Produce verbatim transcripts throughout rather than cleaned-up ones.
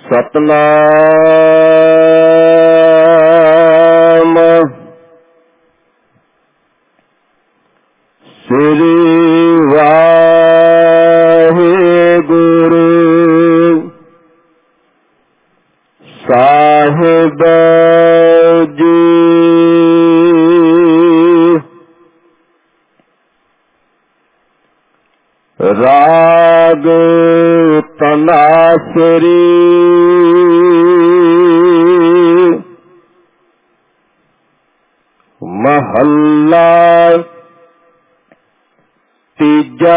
ਸਤਨਾਮ ਸ੍ਰੀ ਵਾਹਿਗੁਰੂ ਸਾਹਿਬ ਜੀ। ਰਾਗ ਤਨਾਸਰੀ ਮਹੱਲਾ ਤੀਜਾ।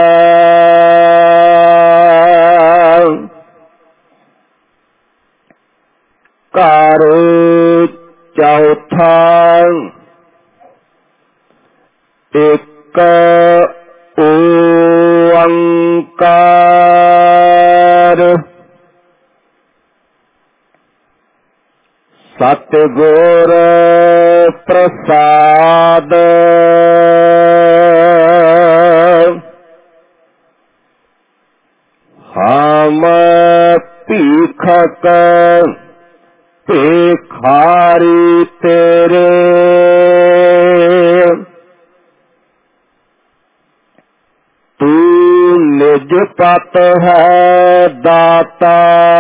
ਘਰ ਚੌਥਾ। ਇੱਕ ਓੰਕਾਰ ਸਤਿਗੁਰ ਪ੍ਰਸਾਦ। ਹਮ ਭੀਖਕ ਭਿਖਾਰੀ ਤੇਰੇ, ਤੂੰ ਨਿਜ ਪਤ ਹੈ ਦਾਤਾ।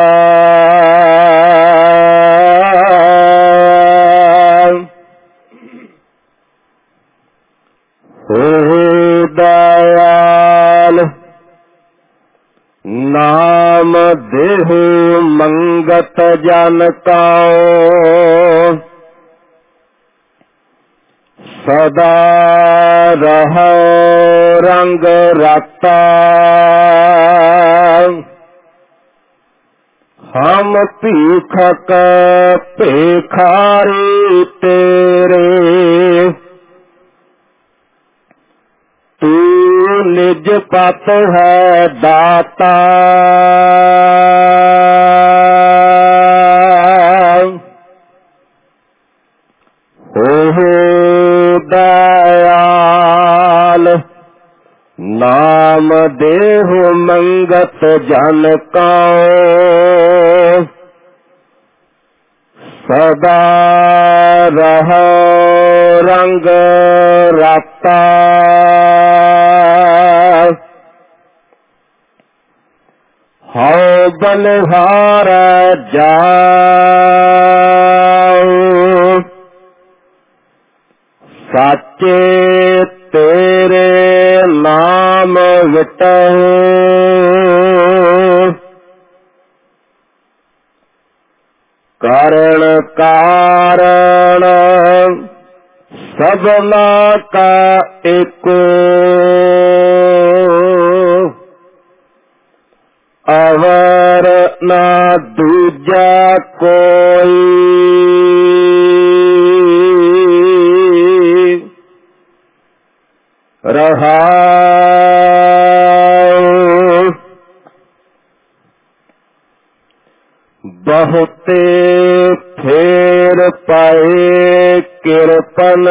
ਹੋ ਦਇਆਲ ਨਾਮ ਦੇਹੁ ਮੰਗਤ ਜਨ ਕਉ, ਸਦਾ ਰਹੋ ਰੰਗ ਰਾਤਾ। ਹਮ ਭੀਖਕ ਭਿਖਾਰੀ ਤੇਰੇ, ਤੂੰ ਨਿਜ ਪਤ ਹੈ ਦਾਤਾ। ਹੋ ਦਇਆਲ ਨਾਮ ਦੇਹੁ ਮੰਗਤ ਜਨ ਕਉ, ਸਦਾ ਰਹੋ ਰੰਗ ਰਾਤਾ। ਹਉ ਬਲਿਹਾਰ ਜਾਉ, ਸਾਚੇ ਤੇਰੇ ਨਾਮ ਵਿਟਹੁ। ਕਰਨ ਕਾਰਣ ਸਭਨਾ ਕਾ ਏਕੋ, ਅਵਰ ਨਾ ਦੂਜਾ ਕੋਈ। ਰਹਾਉ ਬਹੁਤੇ ਫੇਰ ਪਾਏ ਕਿਰਪਨ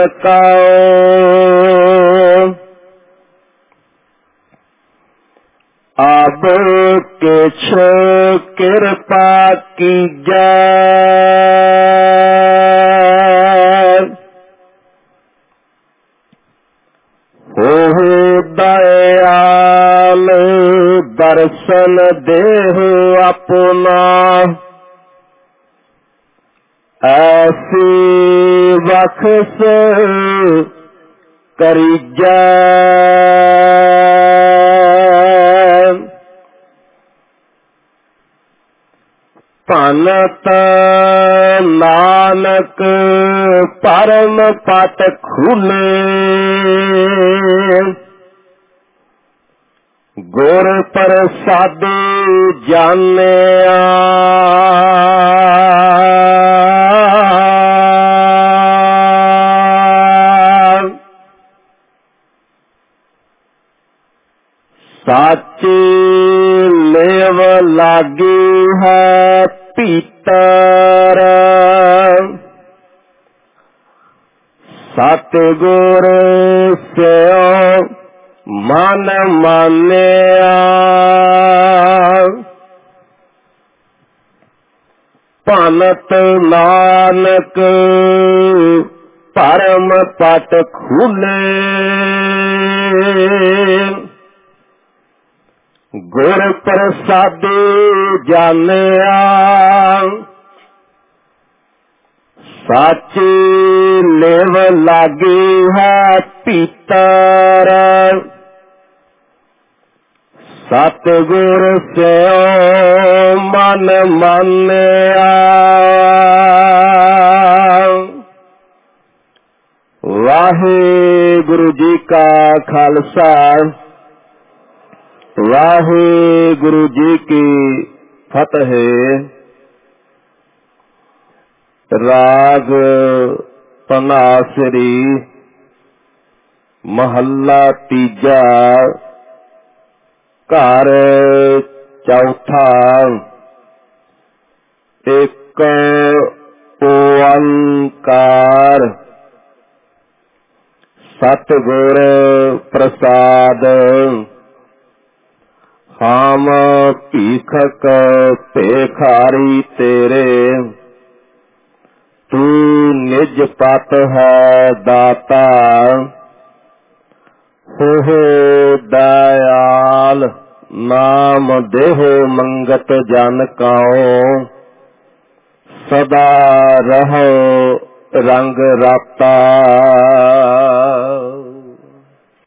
ਕਉ, ਅਬ ਕਿਛ ਕਿਰਪਾ ਕੀਜੈ। ਹੋ ਦਇਆਲ ਦਰਸ਼ਨ ਦੇਹੁ ਆਪਣਾ, ਐਸੀ ਬਖਸ਼ ਕਰੀਜੈ। ਭਨਤ ਨਾਨਕ ਪਰਮ ਪਤ ਖੁਲੇ, ਗੁਰ ਪ੍ਰਸਾਦੀ ਜਾਣਿਆ। ਸਾਚੀ ਲੇਵ ਲਾਗੀ ਹੈ ਭੀਤਰ, ਸਤਿਗੁਰ ਸਿਉ ਮਨ ਮਾਨਿਆ। ਭਨਤ ਨਾਨਕ ਭਰਮ ਪਟ ਖੁੱਲੇ, ਗੁਰ ਪ੍ਰਸਾਦੇ ਜਾਣਿਆ ਸਾਚੇ ਲੇਵ ਲਾਗੇ ਹੈ ਭੀਤਰ, ਸਤਿਗੁਰ ਸਿਉ ਮਨ ਮੰਨਿਆ। ਵਾਹਿਗੁਰੂ ਜੀ ਕਾ ਖਾਲਸਾ, ਵਾਹਿਗੁਰੂ ਜੀ ਕੀ ਫਤਿਹ। ਰਾਗ ਧਨਾਸਰੀ ਮਹੱਲਾ ਤੀਜਾ, ਘਰ ਚੌਥਾ। ਇੱਕ ਓੰਕਾਰ ਸਤਿਗੁਰ ਪ੍ਰਸਾਦ, ਹਮ ਭੀਖਕ ਭੇਖਾਰੀ ਤੇਰੇ, ਤੂੰ ਨਿਜ ਪਤ ਹੈ ਦਾਤਾ, ਹੋ ਦਇਆਲ ਨਾਮ ਦੇਹ ਮੰਗਤ ਜਨ ਕਾਉ, ਸਦਾ ਰਹੋ ਰੰਗ ਰਾਤਾ।